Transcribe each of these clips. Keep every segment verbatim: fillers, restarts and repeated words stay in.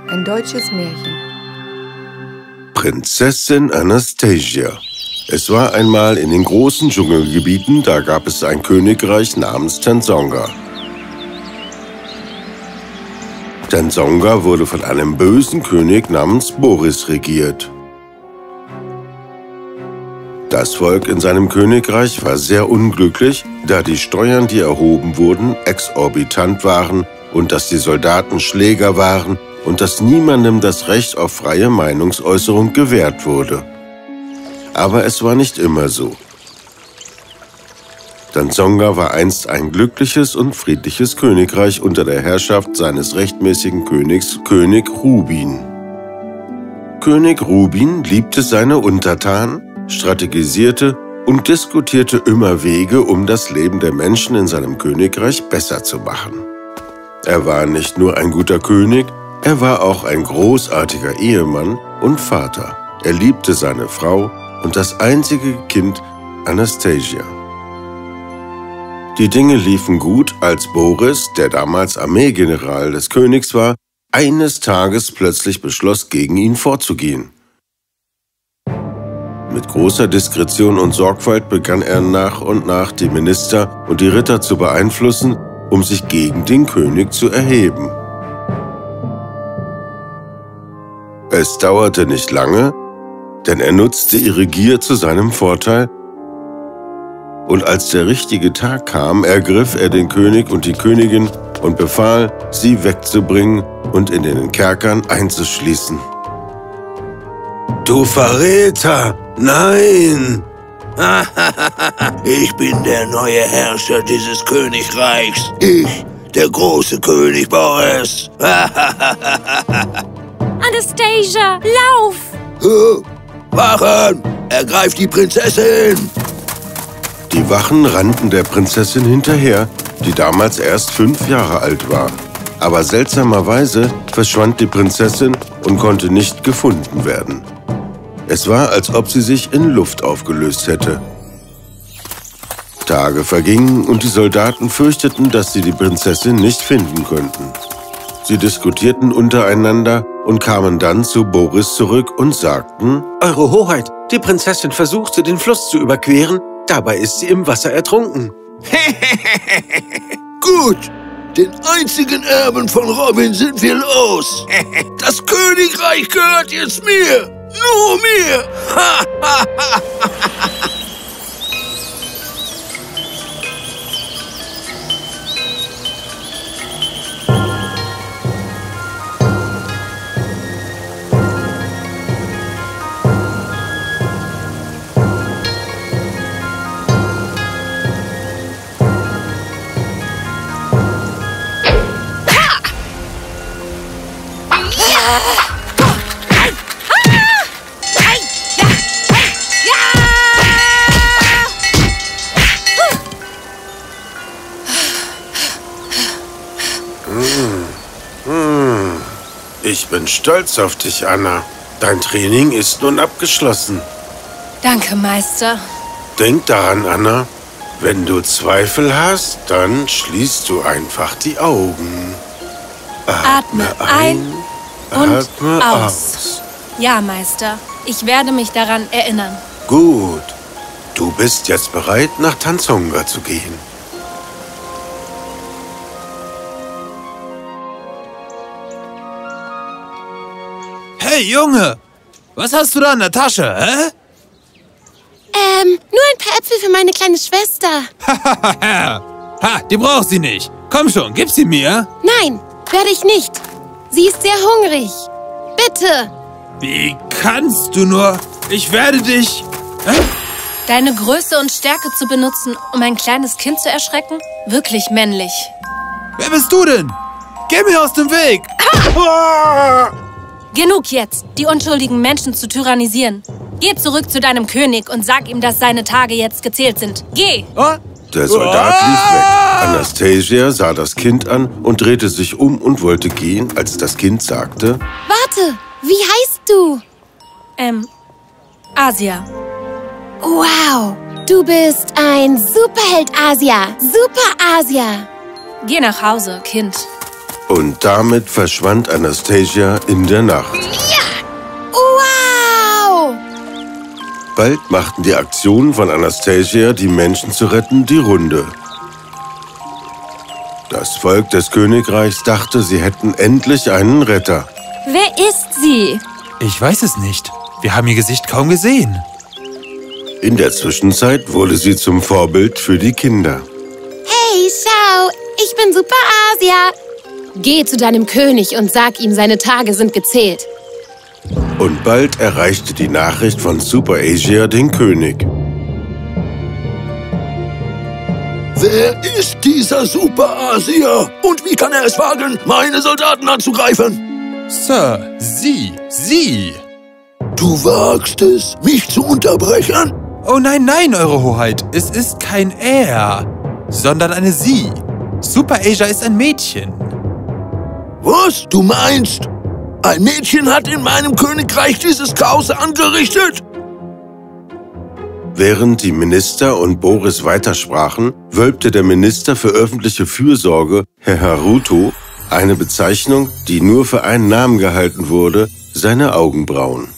Ein deutsches Märchen. Prinzessin Anastasia. Es war einmal in den großen Dschungelgebieten, da gab es ein Königreich namens Tensonga. Tensonga wurde von einem bösen König namens Boris regiert. Das Volk in seinem Königreich war sehr unglücklich, da die Steuern, die erhoben wurden, exorbitant waren und dass die Soldaten Schläger waren und dass niemandem das Recht auf freie Meinungsäußerung gewährt wurde. Aber es war nicht immer so. Tensonga war einst ein glückliches und friedliches Königreich unter der Herrschaft seines rechtmäßigen Königs, König Rubin. König Rubin liebte seine Untertanen, strategisierte und diskutierte immer Wege, um das Leben der Menschen in seinem Königreich besser zu machen. Er war nicht nur ein guter König, er war auch ein großartiger Ehemann und Vater. Er liebte seine Frau und das einzige Kind, Anastasia. Die Dinge liefen gut, als Boris, der damals Armeegeneral des Königs war, eines Tages plötzlich beschloss, gegen ihn vorzugehen. Mit großer Diskretion und Sorgfalt begann er nach und nach die Minister und die Ritter zu beeinflussen, um sich gegen den König zu erheben. Es dauerte nicht lange, denn er nutzte ihre Gier zu seinem Vorteil. Und als der richtige Tag kam, ergriff er den König und die Königin und befahl, sie wegzubringen und in den Kerkern einzuschließen. »Du Verräter! Nein!« Ich bin der neue Herrscher dieses Königreichs. Ich, der große König Boris. Anastasia, lauf! Oh, Wachen! Ergreift die Prinzessin! Die Wachen rannten der Prinzessin hinterher, die damals erst fünf Jahre alt war. Aber seltsamerweise verschwand die Prinzessin und konnte nicht gefunden werden. Es war, als ob sie sich in Luft aufgelöst hätte. Tage vergingen und die Soldaten fürchteten, dass sie die Prinzessin nicht finden könnten. Sie diskutierten untereinander und kamen dann zu Boris zurück und sagten: »Eure Hoheit, die Prinzessin versuchte, den Fluss zu überqueren. Dabei ist sie im Wasser ertrunken.« Gut, den einzigen Erben von Robin sind wir los. Das Königreich gehört jetzt mir. Nur mir! Ich bin stolz auf dich, Anna. Dein Training ist nun abgeschlossen. Danke, Meister. Denk daran, Anna. Wenn du Zweifel hast, dann schließt du einfach die Augen. Atme, Atme ein, ein und atme aus. aus. Ja, Meister. Ich werde mich daran erinnern. Gut. Du bist jetzt bereit, nach Tensonga zu gehen. Hey, Junge! Was hast du da in der Tasche, hä? Ähm, nur ein paar Äpfel für meine kleine Schwester. Ha, die braucht sie nicht. Komm schon, gib sie mir. Nein, werde ich nicht. Sie ist sehr hungrig. Bitte. Wie kannst du nur? Ich werde dich... Hä? Deine Größe und Stärke zu benutzen, um ein kleines Kind zu erschrecken? Wirklich männlich. Wer bist du denn? Geh mir aus dem Weg! Ah! Genug jetzt, die unschuldigen Menschen zu tyrannisieren. Geh zurück zu deinem König und sag ihm, dass seine Tage jetzt gezählt sind. Geh! Oh? Der Soldat lief weg. Anastasia sah das Kind an und drehte sich um und wollte gehen, als das Kind sagte: Warte, wie heißt du? Ähm, Asia. Wow, du bist ein Superheld, Asia. Super Asia. Geh nach Hause, Kind. Und damit verschwand Anastasia in der Nacht. Ja! Wow! Bald machten die Aktionen von Anastasia, die Menschen zu retten, die Runde. Das Volk des Königreichs dachte, sie hätten endlich einen Retter. Wer ist sie? Ich weiß es nicht. Wir haben ihr Gesicht kaum gesehen. In der Zwischenzeit wurde sie zum Vorbild für die Kinder. Hey, schau! Ich bin Super Asia! Geh zu deinem König und sag ihm, seine Tage sind gezählt. Und bald erreichte die Nachricht von Super Asia den König. Wer ist dieser Super Asia? Und wie kann er es wagen, meine Soldaten anzugreifen? Sir, Sie, Sie! Du wagst es, mich zu unterbrechen? Oh nein, nein, Eure Hoheit. Es ist kein Er, sondern eine Sie. Super Asia ist ein Mädchen. Was? Du meinst, ein Mädchen hat in meinem Königreich dieses Chaos angerichtet? Während die Minister und Boris weitersprachen, wölbte der Minister für öffentliche Fürsorge, Herr Haruto, eine Bezeichnung, die nur für einen Namen gehalten wurde, seine Augenbrauen.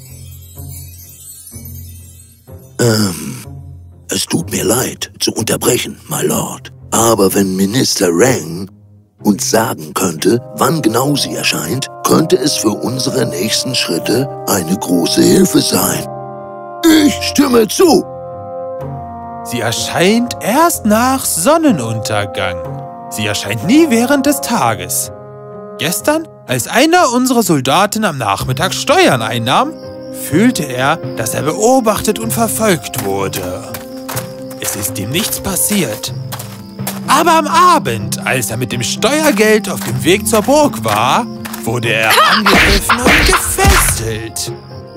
Ähm, es tut mir leid, zu unterbrechen, my Lord. Aber wenn Minister Rang uns sagen könnte, wann genau sie erscheint, könnte es für unsere nächsten Schritte eine große Hilfe sein. Ich stimme zu. Sie erscheint erst nach Sonnenuntergang. Sie erscheint nie während des Tages. Gestern, als einer unserer Soldaten am Nachmittag Steuern einnahm, fühlte er, dass er beobachtet und verfolgt wurde. Es ist ihm nichts passiert. Aber am Abend, als er mit dem Steuergeld auf dem Weg zur Burg war, wurde er angegriffen und gefesselt.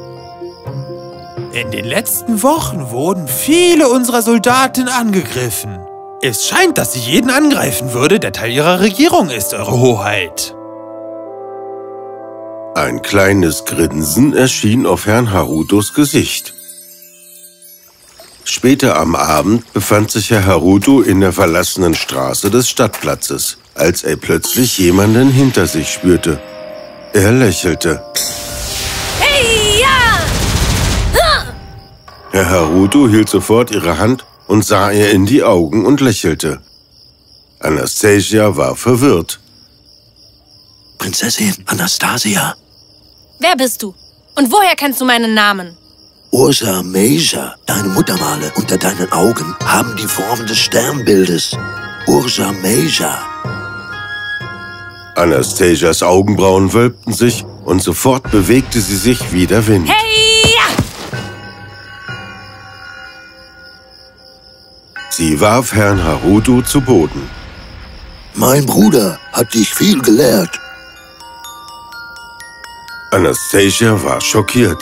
In den letzten Wochen wurden viele unserer Soldaten angegriffen. Es scheint, dass sie jeden angreifen würde, der Teil ihrer Regierung ist, Eure Hoheit. Ein kleines Grinsen erschien auf Herrn Harutos Gesicht. Später am Abend befand sich Herr Haruto in der verlassenen Straße des Stadtplatzes, als er plötzlich jemanden hinter sich spürte. Er lächelte. Hey, ja! Herr Haruto hielt sofort ihre Hand und sah ihr in die Augen und lächelte. Anastasia war verwirrt. Prinzessin Anastasia. Wer bist du? Und woher kennst du meinen Namen? Ursa Major, deine Muttermale unter deinen Augen haben die Form des Sternbildes. Ursa Major. Anastasias Augenbrauen wölbten sich und sofort bewegte sie sich wie der Wind. Hey, ja! Sie warf Herrn Haruto zu Boden. Mein Bruder hat dich viel gelehrt. Anastasia war schockiert.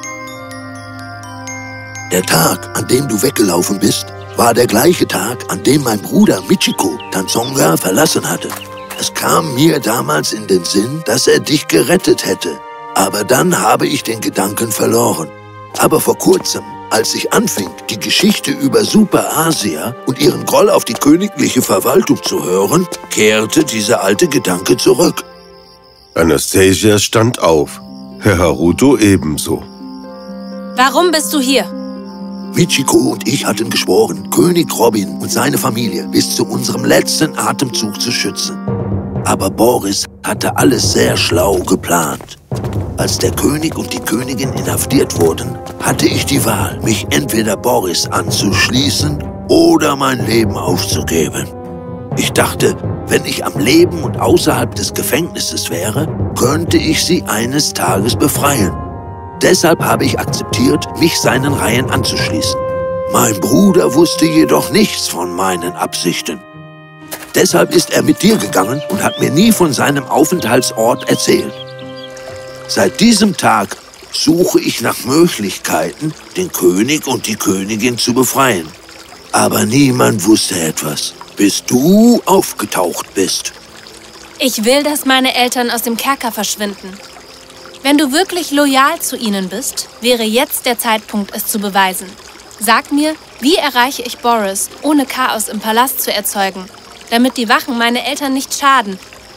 Der Tag, an dem du weggelaufen bist, war der gleiche Tag, an dem mein Bruder Michiko Tanzonga verlassen hatte. Es kam mir damals in den Sinn, dass er dich gerettet hätte. Aber dann habe ich den Gedanken verloren. Aber vor kurzem, als ich anfing, die Geschichte über Super Asia und ihren Groll auf die königliche Verwaltung zu hören, kehrte dieser alte Gedanke zurück. Anastasia stand auf, Herr Haruto ebenso. Warum bist du hier? Michiko und ich hatten geschworen, König Robin und seine Familie bis zu unserem letzten Atemzug zu schützen. Aber Boris hatte alles sehr schlau geplant. Als der König und die Königin inhaftiert wurden, hatte ich die Wahl, mich entweder Boris anzuschließen oder mein Leben aufzugeben. Ich dachte, wenn ich am Leben und außerhalb des Gefängnisses wäre, könnte ich sie eines Tages befreien. Deshalb habe ich akzeptiert, mich seinen Reihen anzuschließen. Mein Bruder wusste jedoch nichts von meinen Absichten. Deshalb ist er mit dir gegangen und hat mir nie von seinem Aufenthaltsort erzählt. Seit diesem Tag suche ich nach Möglichkeiten, den König und die Königin zu befreien. Aber niemand wusste etwas, bis du aufgetaucht bist. Ich will, dass meine Eltern aus dem Kerker verschwinden. Wenn du wirklich loyal zu ihnen bist, wäre jetzt der Zeitpunkt, es zu beweisen. Sag mir, wie erreiche ich Boris, ohne Chaos im Palast zu erzeugen, damit die Wachen meine Eltern nicht schaden?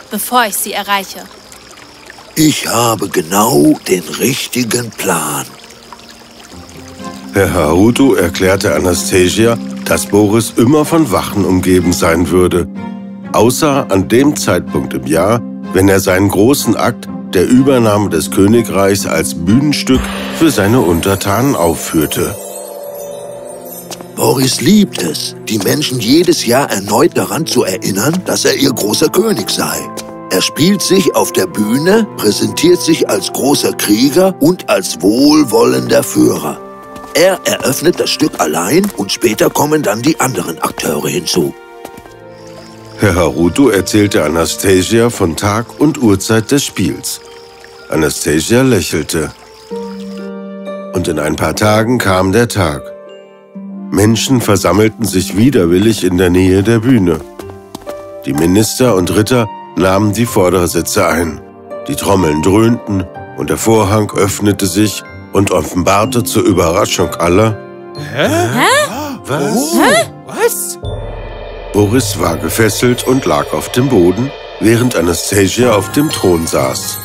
bevor ich sie erreiche. Ich habe genau den richtigen Plan. Herr Haruto erklärte Anastasia, dass Boris immer von Wachen umgeben sein würde. Außer an dem Zeitpunkt im Jahr, wenn er seinen großen Akt der Übernahme des Königreichs als Bühnenstück für seine Untertanen aufführte. Boris liebt es, die Menschen jedes Jahr erneut daran zu erinnern, dass er ihr großer König sei. Er spielt sich auf der Bühne, präsentiert sich als großer Krieger und als wohlwollender Führer. Er eröffnet das Stück allein und später kommen dann die anderen Akteure hinzu. Herr Haruto erzählte Anastasia von Tag und Uhrzeit des Spiels. Anastasia lächelte. Und in ein paar Tagen kam der Tag. Menschen versammelten sich widerwillig in der Nähe der Bühne. Die Minister und Ritter nahmen die Vordersitze ein. Die Trommeln dröhnten und der Vorhang öffnete sich und offenbarte zur Überraschung aller: Hä? Hä? Was? Oh, Hä? was? Boris war gefesselt und lag auf dem Boden, während Anastasia auf dem Thron saß.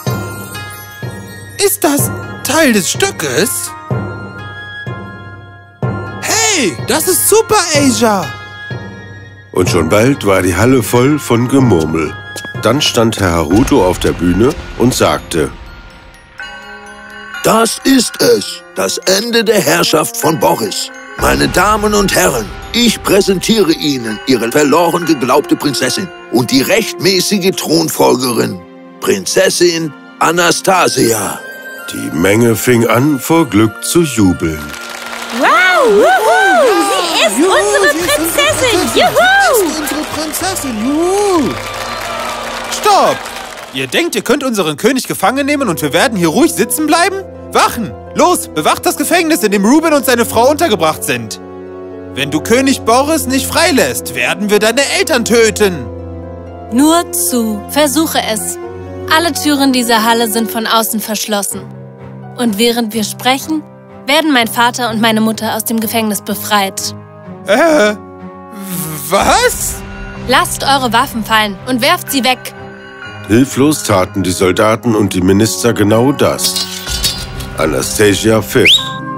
Ist das Teil des Stückes? Hey, das ist Super Asia! Und schon bald war die Halle voll von Gemurmel. Dann stand Herr Haruto auf der Bühne und sagte: Das ist es, das Ende der Herrschaft von Boris. Meine Damen und Herren, ich präsentiere Ihnen Ihre verloren geglaubte Prinzessin und die rechtmäßige Thronfolgerin, Prinzessin Anastasia. Die Menge fing an, vor Glück zu jubeln. Wow, wuhu! Sie ist Juhu, unsere sie ist Prinzessin! unsere Juhu! Sie ist unsere Prinzessin! Juhu! Stopp! Ihr denkt, ihr könnt unseren König gefangen nehmen und wir werden hier ruhig sitzen bleiben? Wachen! Los, bewacht das Gefängnis, in dem Ruben und seine Frau untergebracht sind. Wenn du König Boris nicht freilässt, werden wir deine Eltern töten. Nur zu. Versuche es. Alle Türen dieser Halle sind von außen verschlossen. Und während wir sprechen, werden mein Vater und meine Mutter aus dem Gefängnis befreit. Äh, was? Lasst eure Waffen fallen und werft sie weg. Hilflos taten die Soldaten und die Minister genau das. Anastasia pfiff.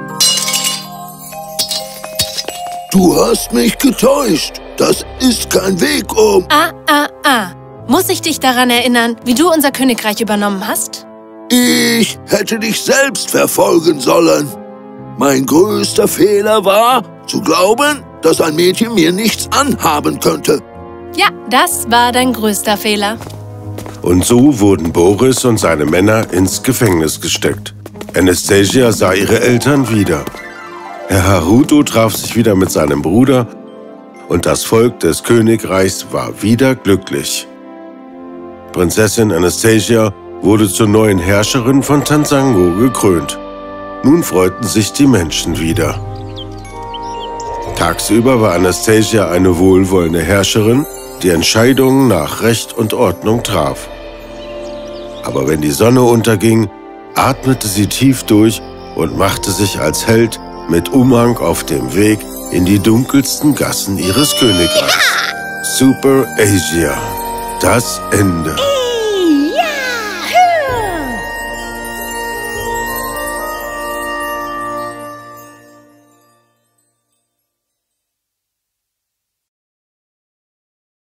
Du hast mich getäuscht. Das ist kein Weg, um... Ah, ah, ah. Muss ich dich daran erinnern, wie du unser Königreich übernommen hast? Ich hätte dich selbst verfolgen sollen. Mein größter Fehler war, zu glauben, dass ein Mädchen mir nichts anhaben könnte. Ja, das war dein größter Fehler. Und so wurden Boris und seine Männer ins Gefängnis gesteckt. Anastasia sah ihre Eltern wieder. Herr Haruto traf sich wieder mit seinem Bruder und das Volk des Königreichs war wieder glücklich. Prinzessin Anastasia wurde zur neuen Herrscherin von Tansango gekrönt. Nun freuten sich die Menschen wieder. Tagsüber war Anastasia eine wohlwollende Herrscherin, die Entscheidungen nach Recht und Ordnung traf. Aber wenn die Sonne unterging, atmete sie tief durch und machte sich als Held mit Umhang auf dem Weg in die dunkelsten Gassen ihres Königreichs. Super Asia. Das Ende.